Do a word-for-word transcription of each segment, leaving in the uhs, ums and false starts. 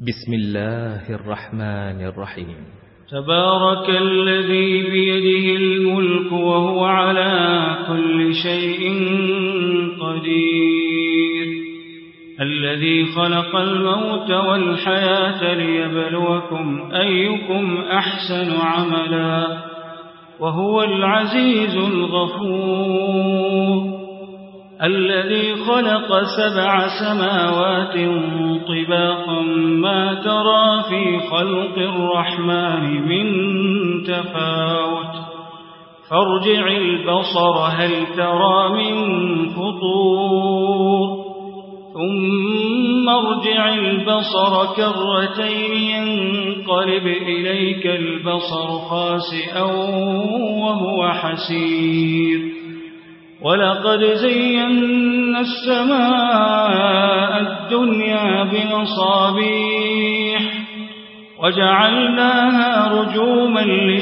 بسم الله الرحمن الرحيم. تبارك الذي بيده الملك وهو على كل شيء قدير، الذي خلق الموت والحياة ليبلوكم أيكم أحسن عملا وهو العزيز الغفور، الذي خلق سبع سماوات طباقا ما ترى في خلق الرحمن من تفاوت، فارجع البصر هل ترى من فطور، ثم ارجع البصر كرتين ينقلب إليك البصر خاسئا وهو حسير، ولقد زينا السماء الدنيا بمصابيح وجعلناها رجوما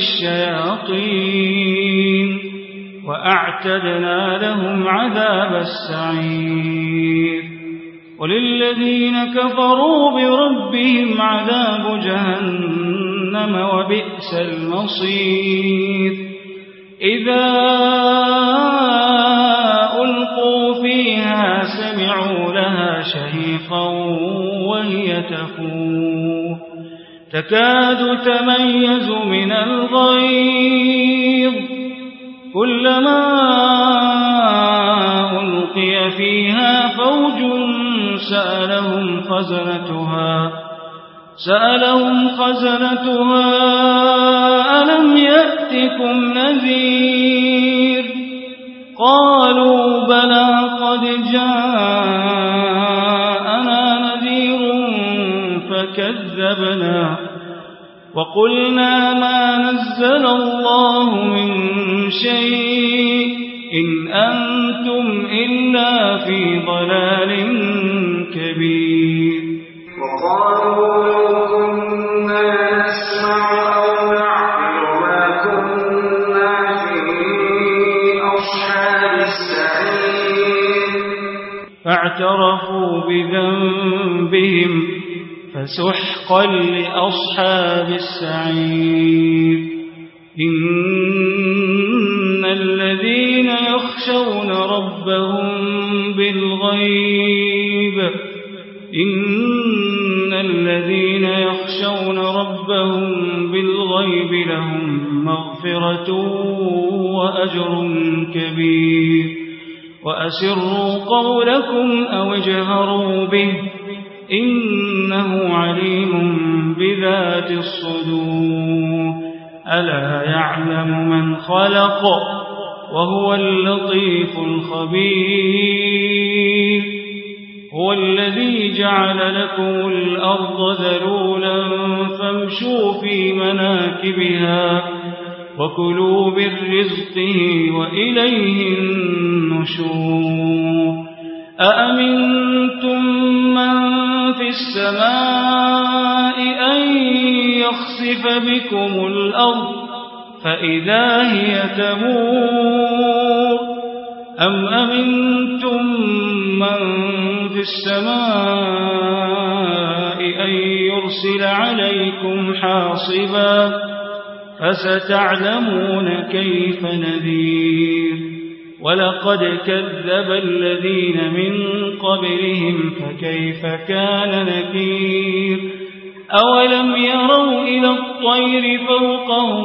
للشياطين وأعتدنا لهم عذاب السعير، وللذين كفروا بربهم عذاب جهنم وبئس المصير، إذا ألقوا فيها سمعوا لها شهيقا وهي تفور، تكاد تميز من الغيظ، كلما ألقي فيها فوج سألهم خزنتها سألهم خزنتها ألم يأتكم نذير، قالوا بلى قد جاءنا نذير فكذبنا وقلنا ما نزل الله من شيء إن أنتم إلا في ضلال كبير. وقالوا لو كنا نسمع أو نعقل ما كنا في أصحاب السعير، فاعترفوا بذنبهم فسحقا لأصحاب السعير. إن الذين يخشون ربهم بالغيب إن الذين يخشون ربهم بالغيب لهم مغفرة وأجر كبير، وأسروا قولكم أو اجهروا به إنه عليم بذات الصدور، ألا يعلم من خلق وهو اللطيف الخبير، هو الذي جعل لكم الأرض ذلولا فامشوا في مناكبها وكلوا من رزقه وإليه النشور، أأمنتم من في السماء أن يخسف بكم الأرض فإذا هي تمور، أم أمنتم من في السماء أن يرسل عليكم حاصبا فستعلمون كيف نذير، ولقد كذب الذين من قبلهم فكيف كان نكير، أولم يروا إلى الطير فوقهم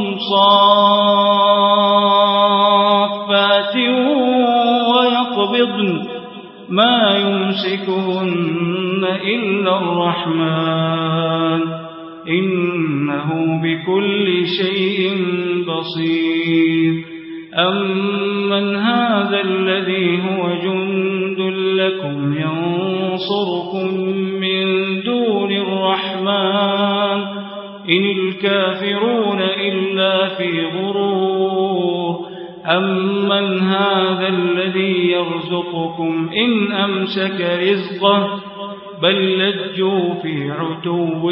صافات ويقبضن ما يمسكهن إلا الرحمن إنه بكل شيء بصير، أمن هذا الذي هو جند لكم ينصركم من دون الرحمن إن الكافرون إلا في غرور، أمن هذا الذي يرزقكم إن أمسك رزقه بل لجوا في عتو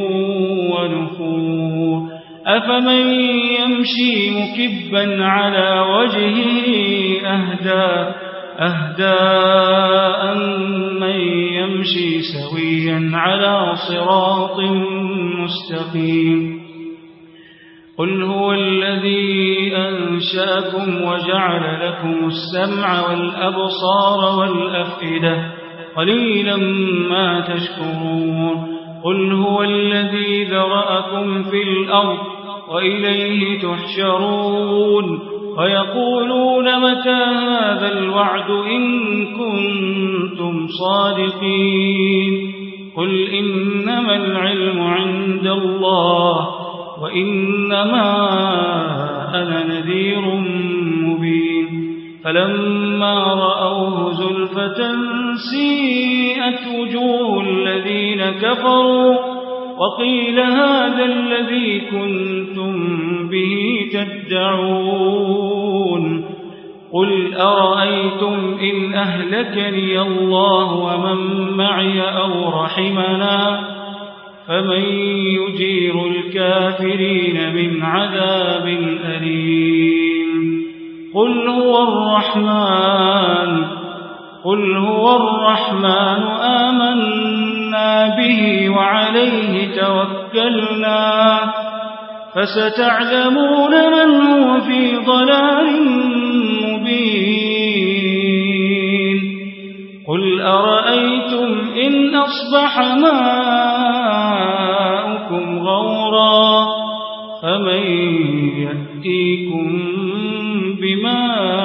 ونفور، أفمن يمشي مكبا على وجهه أهدى أهدى أمن يمشي سويا على صراط مستقيم قل هو الذي أنشأكم وجعل لكم السمع والأبصار والأفئدة قليلا ما تشكرون قل هو الذي ذرأكم في الأرض وإليه تحشرون ويقولون متى هذا الوعد إن كنتم صادقين قل إنما العلم عند الله وإنما أنا نذير مبين فلما رأوه زلفة سيئت وجوه الذين كفروا وقيل هذا الذي كنتم به تدعون قل أرأيتم إن أهلكني الله ومن معي أو رحمنا فمن يجير الكافرين من عذاب أليم قل هو الرحمن قل هو الرحمن آمنا به وعليه توكلنا فستعلمون من هو في ضلال مبين قل أرأيتم إن أصبح ماؤكم غورا فمن يأتيكم بماء